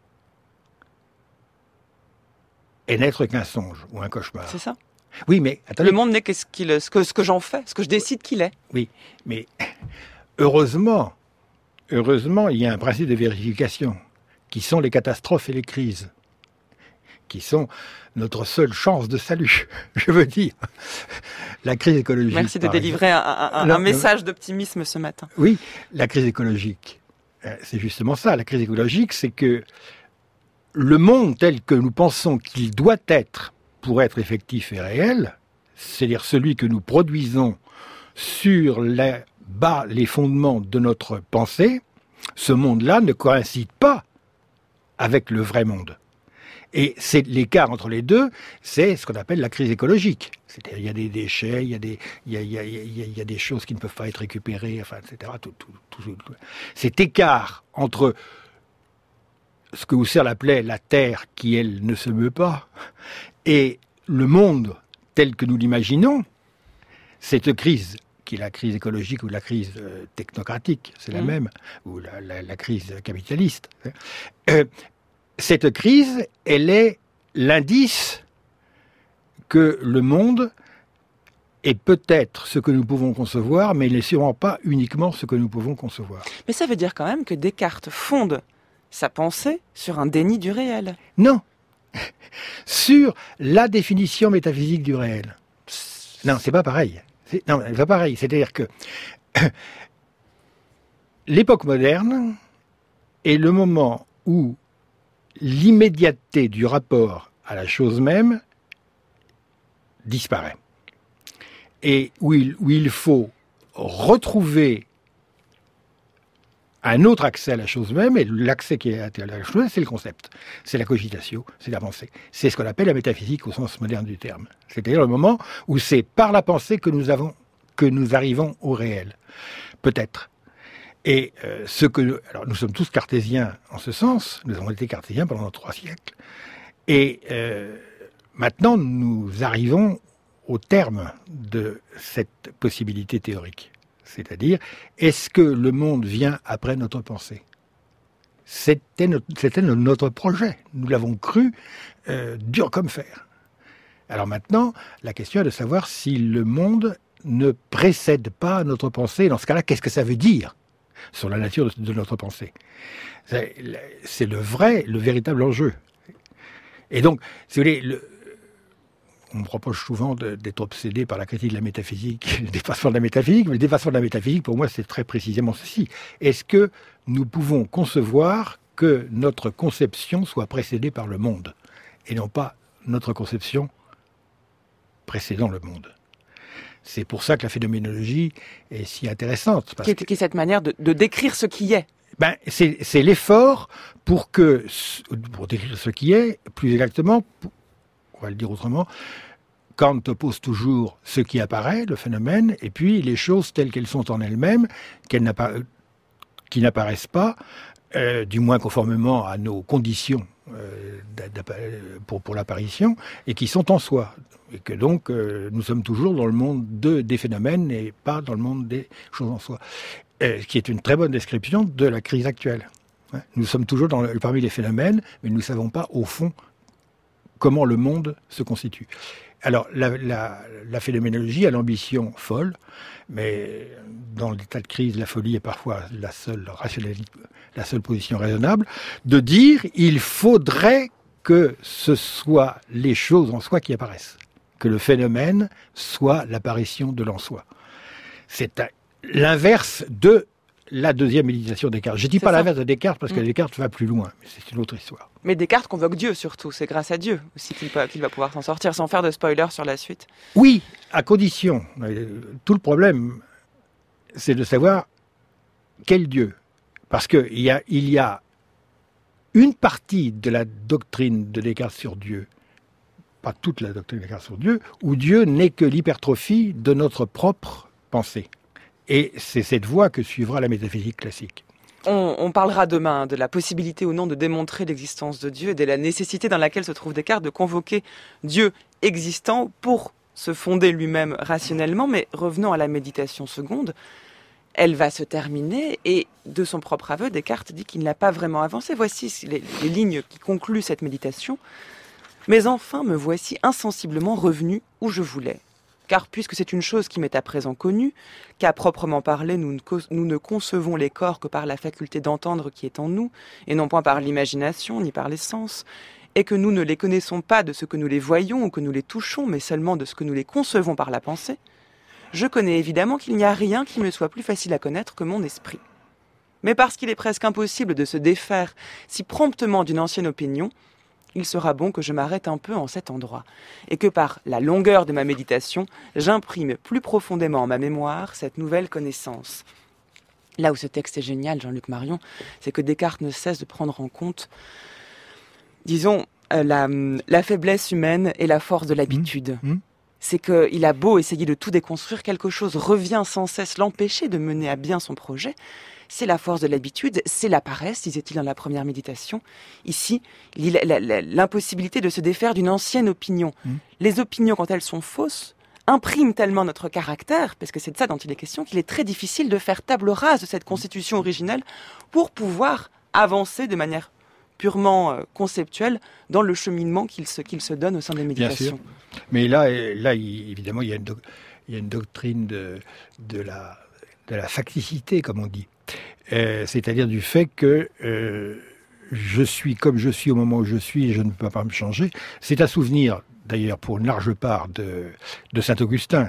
et n'être qu'un songe ou un cauchemar.
C'est ça.
Oui, mais attendez.
Le monde n'est que ce que j'en fais, ce que je décide qu'il est.
Oui, mais heureusement, il y a un principe de vérification, qui sont les catastrophes et les crises, qui sont notre seule chance de salut. Je veux dire, la crise écologique.
Merci de délivrer un message d'optimisme ce matin.
Oui, la crise écologique, c'est justement ça. La crise écologique, c'est que le monde tel que nous pensons qu'il doit être pour être effectif et réel, c'est-à-dire celui que nous produisons sur les fondements de notre pensée, ce monde-là ne coïncide pas avec le vrai monde. Et c'est l'écart entre les deux, c'est ce qu'on appelle la crise écologique. C'est-à-dire, il y a des déchets, il y a des choses qui ne peuvent pas être récupérées, enfin, etc. Tout. Cet écart entre ce que Husserl appelait la Terre qui, elle, ne se meut pas, et le monde tel que nous l'imaginons, cette crise, qui est la crise écologique ou la crise technocratique, c'est la même, ou la crise capitaliste, cette crise, elle est l'indice que le monde est peut-être ce que nous pouvons concevoir, mais il n'est sûrement pas uniquement ce que nous pouvons concevoir.
Mais ça veut dire quand même que Descartes fonde sa pensée sur un déni du réel.
Non. Sur la définition métaphysique du réel. Non, c'est pas pareil. C'est pas pareil. C'est-à-dire que l'époque moderne est le moment où l'immédiateté du rapport à la chose même disparaît. Et où il faut retrouver un autre accès à la chose même, et l'accès qui est à la chose même, c'est le concept, c'est la cogitatio, c'est la pensée. C'est ce qu'on appelle la métaphysique au sens moderne du terme. C'est-à-dire le moment où c'est par la pensée que nous arrivons au réel. Peut-être. Et alors nous sommes tous cartésiens en ce sens, nous avons été cartésiens pendant 3 siècles, et maintenant nous arrivons au terme de cette possibilité théorique. C'est-à-dire, est-ce que le monde vient après notre pensée ? C'était notre projet, nous l'avons cru dur comme fer. Alors maintenant, la question est de savoir si le monde ne précède pas notre pensée. Dans ce cas-là, qu'est-ce que ça veut dire sur la nature de notre pensée ? C'est le véritable enjeu. Et donc, si vous voulez, on me reproche souvent d'être obsédé par la critique de la métaphysique, le dépassement de la métaphysique, mais le dépassement de la métaphysique, pour moi, c'est très précisément ceci. Est-ce que nous pouvons concevoir que notre conception soit précédée par le monde, et non pas notre conception précédant le monde ? C'est pour ça que la phénoménologie est si intéressante.
Qui est cette manière de décrire ce qui est.
C'est l'effort pour décrire ce qui est, plus exactement, on va le dire autrement, Kant oppose toujours ce qui apparaît, le phénomène, et puis les choses telles qu'elles sont en elles-mêmes, qui n'apparaissent pas, du moins conformément à nos conditions pour l'apparition, et qui sont en soi. Et que donc, nous sommes toujours dans le monde des phénomènes et pas dans le monde des choses en soi. Qui est une très bonne description de la crise actuelle. Nous sommes toujours parmi les phénomènes, mais nous ne savons pas, au fond, comment le monde se constitue. Alors, la phénoménologie a l'ambition folle, mais dans l'état de crise, la folie est parfois la seule position raisonnable, de dire il faudrait que ce soit les choses en soi qui apparaissent, que le phénomène soit l'apparition de l'en-soi. C'est l'inverse de la deuxième méditation de Descartes. Je ne dis pas l'inverse de Descartes parce que Descartes va plus loin, mais c'est une autre histoire.
Mais Descartes convoque Dieu surtout, c'est grâce à Dieu aussi qu'il va pouvoir s'en sortir sans faire de spoiler sur la suite.
Oui, à condition. Tout le problème, c'est de savoir quel Dieu. Parce qu'il y a une partie de la doctrine de Descartes sur Dieu, pas toute la doctrine de Descartes sur Dieu, où Dieu n'est que l'hypertrophie de notre propre pensée. Et c'est cette voie que suivra la métaphysique classique.
On parlera demain de la possibilité ou non de démontrer l'existence de Dieu et de la nécessité dans laquelle se trouve Descartes de convoquer Dieu existant pour se fonder lui-même rationnellement. Mais revenons à la méditation seconde. Elle va se terminer et de son propre aveu, Descartes dit qu'il n'a pas vraiment avancé. Voici les lignes qui concluent cette méditation. « Mais enfin me voici insensiblement revenu où je voulais. Car puisque c'est une chose qui m'est à présent connue, qu'à proprement parler, nous ne concevons les corps que par la faculté d'entendre qui est en nous, et non point par l'imagination ni par les sens, et que nous ne les connaissons pas de ce que nous les voyons ou que nous les touchons, mais seulement de ce que nous les concevons par la pensée, je connais évidemment qu'il n'y a rien qui me soit plus facile à connaître que mon esprit. Mais parce qu'il est presque impossible de se défaire si promptement d'une ancienne opinion, il sera bon que je m'arrête un peu en cet endroit, et que par la longueur de ma méditation, j'imprime plus profondément en ma mémoire cette nouvelle connaissance. » Là où ce texte est génial, Jean-Luc Marion, c'est que Descartes ne cesse de prendre en compte, disons, la faiblesse humaine et la force de l'habitude. C'est qu'il a beau essayer de tout déconstruire, quelque chose revient sans cesse l'empêcher de mener à bien son projet. C'est la force de l'habitude, c'est la paresse, disait-il dans la première méditation. Ici, l'impossibilité de se défaire d'une ancienne opinion. Les opinions, quand elles sont fausses, impriment tellement notre caractère, parce que c'est de ça dont il est question, qu'il est très difficile de faire table rase de cette constitution originelle pour pouvoir avancer de manière purement conceptuelle dans le cheminement qu'il se donne au sein des méditations.
Bien sûr. Mais là, évidemment, il y a une doctrine de la facticité, comme on dit. C'est-à-dire du fait que je suis comme je suis au moment où je suis et je ne peux pas me changer. C'est un souvenir, d'ailleurs, pour une large part de Saint-Augustin,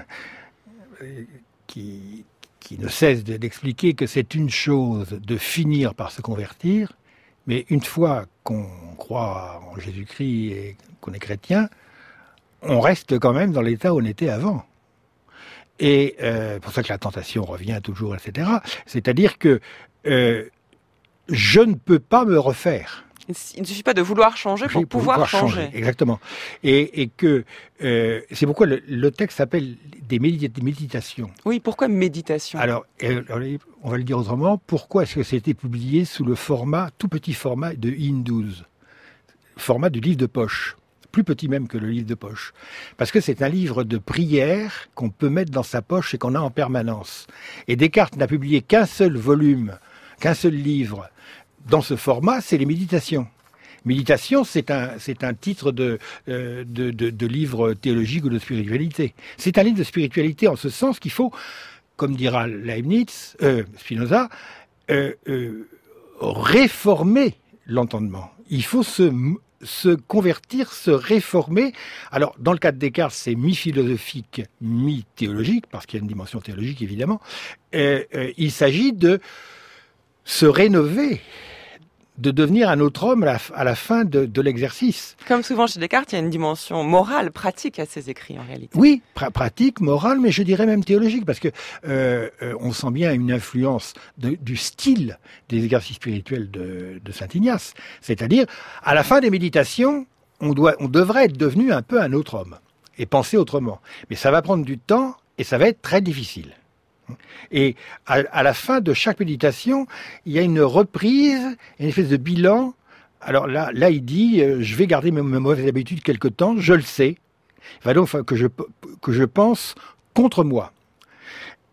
qui ne cesse d'expliquer que c'est une chose de finir par se convertir, mais une fois qu'on croit en Jésus-Christ et qu'on est chrétien, on reste quand même dans l'état où on était avant. Et pour ça que la tentation revient toujours, etc. C'est-à-dire que je ne peux pas me refaire.
Il ne suffit pas de vouloir changer pour pouvoir changer.
Exactement. Et que c'est pourquoi le texte s'appelle des méditations.
Oui, pourquoi méditation ?
Alors, on va le dire autrement. Pourquoi est-ce que c'était publié sous le tout petit format de IN12 ? Format du livre de poche. Plus petit même que le livre de poche. Parce que c'est un livre de prière qu'on peut mettre dans sa poche et qu'on a en permanence. Et Descartes n'a publié qu'un seul volume, qu'un seul livre dans ce format, c'est les Méditations. Méditation, c'est un titre de livre théologique ou de spiritualité. C'est un livre de spiritualité en ce sens qu'il faut, comme dira Spinoza, réformer l'entendement. Il faut se convertir, se réformer. Alors, dans le cas de Descartes, c'est mi-philosophique, mi-théologique, parce qu'il y a une dimension théologique, évidemment. Il s'agit de se rénover, de devenir un autre homme à la fin de l'exercice.
Comme souvent chez Descartes, il y a une dimension morale, pratique à ses écrits, en réalité.
Oui, pratique, morale, mais je dirais même théologique, parce que on sent bien une influence du style des exercices spirituels de Saint Ignace. C'est-à-dire, à la fin des méditations, on devrait être devenu un peu un autre homme, et penser autrement. Mais ça va prendre du temps, et ça va être très difficile. Et à la fin de chaque méditation, il y a une reprise, une espèce de bilan. Alors là, il dit, je vais garder mes mauvaises habitudes quelque temps, je le sais. Il va donc que je pense contre moi.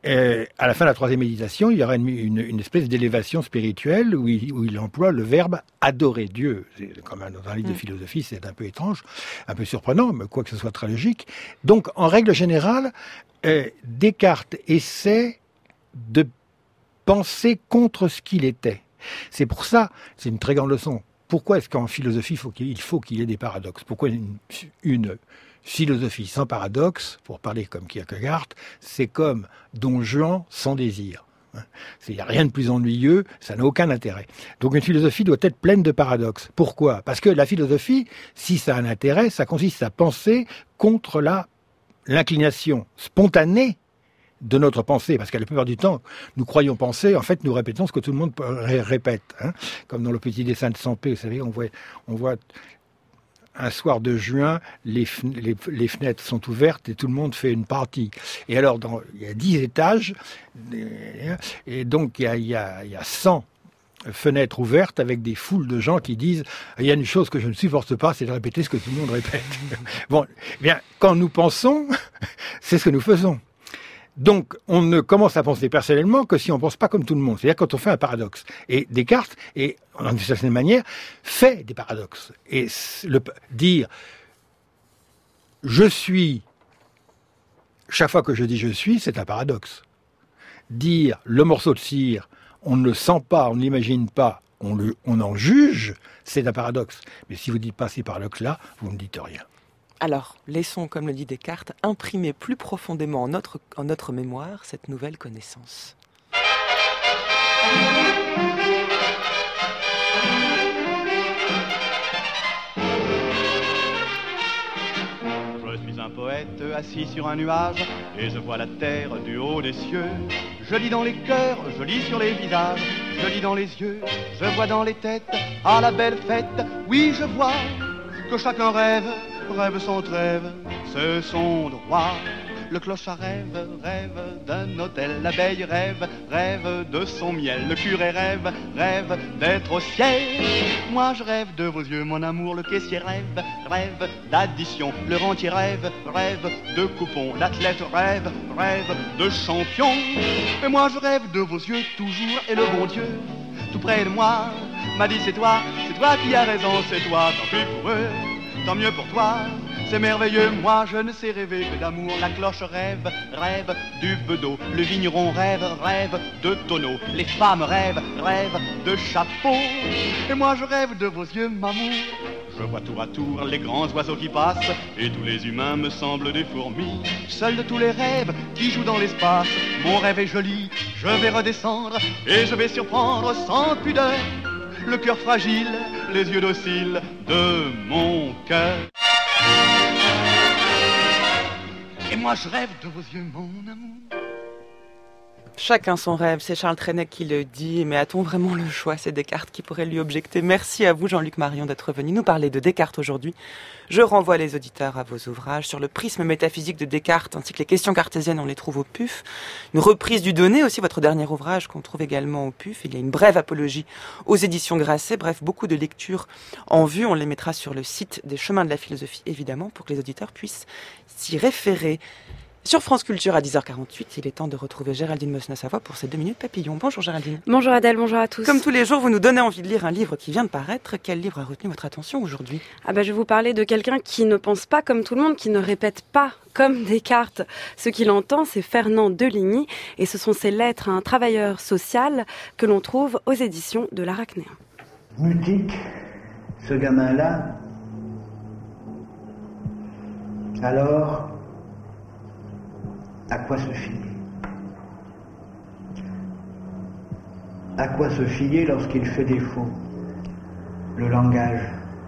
à la fin de la troisième méditation, il y aura une espèce d'élévation spirituelle où il emploie le verbe adorer Dieu. C'est quand même dans un livre de philosophie, c'est un peu étrange, un peu surprenant, mais quoi que ce soit très logique. Donc, en règle générale, Descartes essaie de penser contre ce qu'il était. C'est pour ça, c'est une très grande leçon. Pourquoi est-ce qu'en philosophie, il faut qu'il y ait des paradoxes ? Pourquoi une philosophie sans paradoxe, pour parler comme Kierkegaard, c'est comme Don Juan sans désir. Il n'y a rien de plus ennuyeux, ça n'a aucun intérêt. Donc une philosophie doit être pleine de paradoxes. Pourquoi ? Parce que la philosophie, si ça a un intérêt, ça consiste à penser contre l'inclination spontanée de notre pensée, parce qu'à la plupart du temps, nous croyons penser, en fait, nous répétons ce que tout le monde répète. Comme dans le petit dessin de Sampé, vous savez, on voit un soir de juin, les fenêtres sont ouvertes et tout le monde fait une partie. Et alors, il y a 10 étages, et donc il y a 100 fenêtres ouvertes avec des foules de gens qui disent « Il y a une chose que je ne supporte pas, c'est de répéter ce que tout le monde répète. » Bon, bien, quand nous pensons, c'est ce que nous faisons. Donc, on ne commence à penser personnellement que si on ne pense pas comme tout le monde. C'est-à-dire quand on fait un paradoxe. Et Descartes, d'une certaine manière, fait des paradoxes. Et dire « je suis », chaque fois que je dis « je suis », c'est un paradoxe. Dire « le morceau de cire », on ne le sent pas, on ne l'imagine pas, on en juge, c'est un paradoxe. Mais si vous ne dites pas ces paradoxes-là, vous ne dites rien.
Alors, laissons, comme le dit Descartes, imprimer plus profondément en notre mémoire cette nouvelle connaissance.
Je suis un poète assis sur un nuage et je vois la terre du haut des cieux. Je lis dans les cœurs, je lis sur les visages, je lis dans les yeux, je vois dans les têtes, à la belle fête. Oui, je vois que chacun rêve sans trêve, c'est son droit. Le clochard rêve d'un hôtel, l'abeille rêve de son miel, le curé rêve d'être au ciel. Moi je rêve de vos yeux, mon amour, le caissier rêve d'addition, le rentier rêve de coupons, l'athlète rêve de champion. Et moi je rêve de vos yeux toujours, et le bon Dieu, tout près de moi, m'a dit c'est toi qui as raison, c'est toi, tant pis pour eux, tant mieux pour toi. C'est merveilleux, moi je ne sais rêver que d'amour. La cloche rêve du bedeau. Le vigneron rêve de tonneaux. Les femmes rêvent de chapeaux. Et moi je rêve de vos yeux, m'amour. Je vois tour à tour les grands oiseaux qui passent, et tous les humains me semblent des fourmis. Seul de tous les rêves qui jouent dans l'espace, mon rêve est joli, je vais redescendre, et je vais surprendre sans pudeur le cœur fragile, les yeux dociles de mon cœur. Et moi je rêve de vos yeux, mon amour.
Chacun son rêve, c'est Charles Trenet qui le dit, mais a-t-on vraiment le choix? C'est Descartes qui pourrait lui objecter. Merci à vous Jean-Luc Marion d'être venu nous parler de Descartes aujourd'hui. Je renvoie les auditeurs à vos ouvrages sur le prisme métaphysique de Descartes ainsi que les questions cartésiennes, on les trouve au PUF. Une reprise du Donné aussi, votre dernier ouvrage qu'on trouve également au PUF. Il y a une brève apologie aux éditions Grasset. Bref, beaucoup de lectures en vue. On les mettra sur le site des Chemins de la Philosophie évidemment pour que les auditeurs puissent s'y référer. Sur France Culture à 10h48, il est temps de retrouver Géraldine Mosna-Savoie pour ses 2 minutes papillon. Bonjour Géraldine.
Bonjour Adèle, bonjour à tous.
Comme tous les jours, vous nous donnez envie de lire un livre qui vient de paraître. Quel livre a retenu votre attention aujourd'hui ?
Je vais vous parler de quelqu'un qui ne pense pas comme tout le monde, qui ne répète pas comme Descartes. Ce qu'il entend, c'est Fernand Deligny, et ce sont ses lettres à un travailleur social que l'on trouve aux éditions de l'Arachnéen.
Mutique, ce gamin-là, alors... à quoi se fier ? À quoi se fier lorsqu'il fait défaut ? Le langage.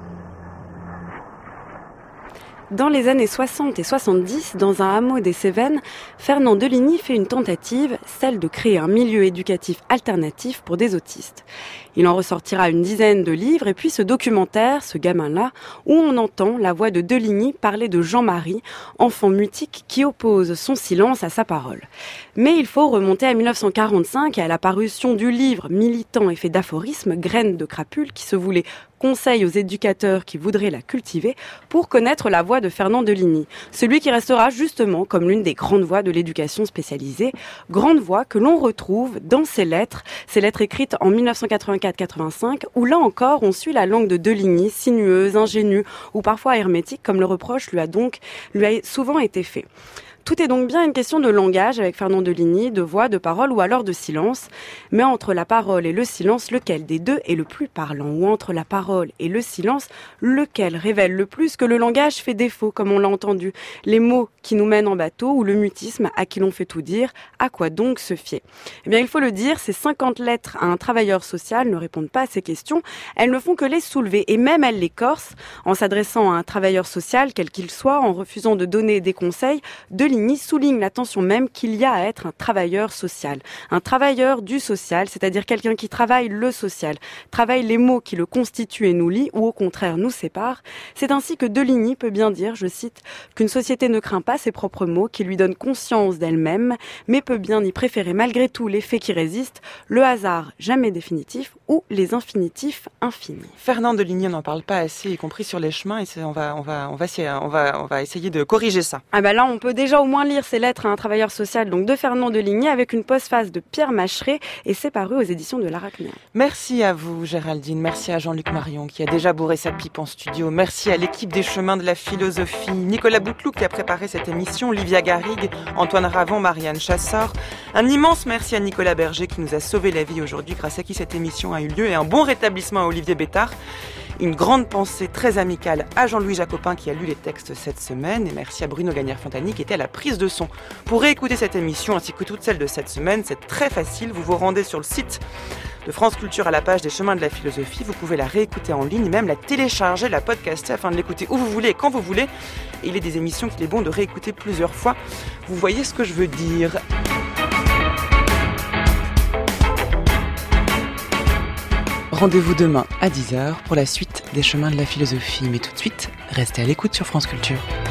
Dans les années 60 et 70, dans un hameau des Cévennes, Fernand Deligny fait une tentative, celle de créer un milieu éducatif alternatif pour des autistes. Il en ressortira une dizaine de livres et puis ce documentaire, ce gamin-là, où on entend la voix de Deligny parler de Jean-Marie, enfant mutique qui oppose son silence à sa parole. Mais il faut remonter à 1945 et à la parution du livre militant et fait d'aphorismes, Graines de crapule, qui se voulait conseil aux éducateurs qui voudraient la cultiver pour connaître la voix de Fernand Deligny, celui qui restera justement comme l'une des grandes voix de l'éducation spécialisée, grande voix que l'on retrouve dans ses lettres écrites en 1984-85, où là encore on suit la langue de Deligny, sinueuse, ingénue ou parfois hermétique, comme le reproche lui a souvent été fait. Tout est donc bien une question de langage avec Fernand Deligny, de voix, de parole ou alors de silence. Mais entre la parole et le silence, lequel des deux est le plus parlant? Ou entre la parole et le silence, lequel révèle le plus que le langage fait défaut, comme on l'a entendu? Les mots qui nous mènent en bateau ou le mutisme à qui l'on fait tout dire? À quoi donc se fier? Eh bien, il faut le dire, ces 50 lettres à un travailleur social ne répondent pas à ces questions. Elles ne font que les soulever et même elles les corsent. En s'adressant à un travailleur social, quel qu'il soit, en refusant de donner des conseils, Deligny souligne la tension même qu'il y a à être un travailleur social. Un travailleur du social, c'est-à-dire quelqu'un qui travaille le social, travaille les mots qui le constituent et nous lient, ou au contraire nous séparent. C'est ainsi que Deligny peut bien dire, je cite, qu'une société ne craint pas ses propres mots, qui lui donnent conscience d'elle-même, mais peut bien y préférer malgré tout les faits qui résistent, le hasard jamais définitif ou les infinitifs infinis.
Fernand Deligny, on n'en parle pas assez, y compris sur les chemins, et on va essayer de corriger ça.
Ah bah là, on peut déjà au moins lire ces lettres à un travailleur social, donc de Fernand Deligny, avec une postface de Pierre Macheret, et c'est paru aux éditions de l'Arachnéa.
Merci à vous, Géraldine. Merci à Jean-Luc Marion, qui a déjà bourré sa pipe en studio. Merci à l'équipe des Chemins de la Philosophie, Nicolas Bouteloup, qui a préparé cette émission, Livia Garrigue, Antoine Ravon, Marianne Chassor. Un immense merci à Nicolas Berger, qui nous a sauvé la vie aujourd'hui, grâce à qui cette émission a eu lieu, et un bon rétablissement à Olivier Bétard. Une grande pensée très amicale à Jean-Louis Jacopin qui a lu les textes cette semaine, et merci à Bruno Gagnère-Fontani qui était à la prise de son. Pour réécouter cette émission ainsi que toutes celles de cette semaine, c'est très facile, vous vous rendez sur le site de France Culture à la page des Chemins de la Philosophie, vous pouvez la réécouter en ligne, même la télécharger, la podcaster afin de l'écouter où vous voulez et quand vous voulez. Et il est des émissions qu'il est bon de réécouter plusieurs fois, vous voyez ce que je veux dire. Rendez-vous demain à 10h pour la suite des Chemins de la Philosophie. Mais tout de suite, restez à l'écoute sur France Culture.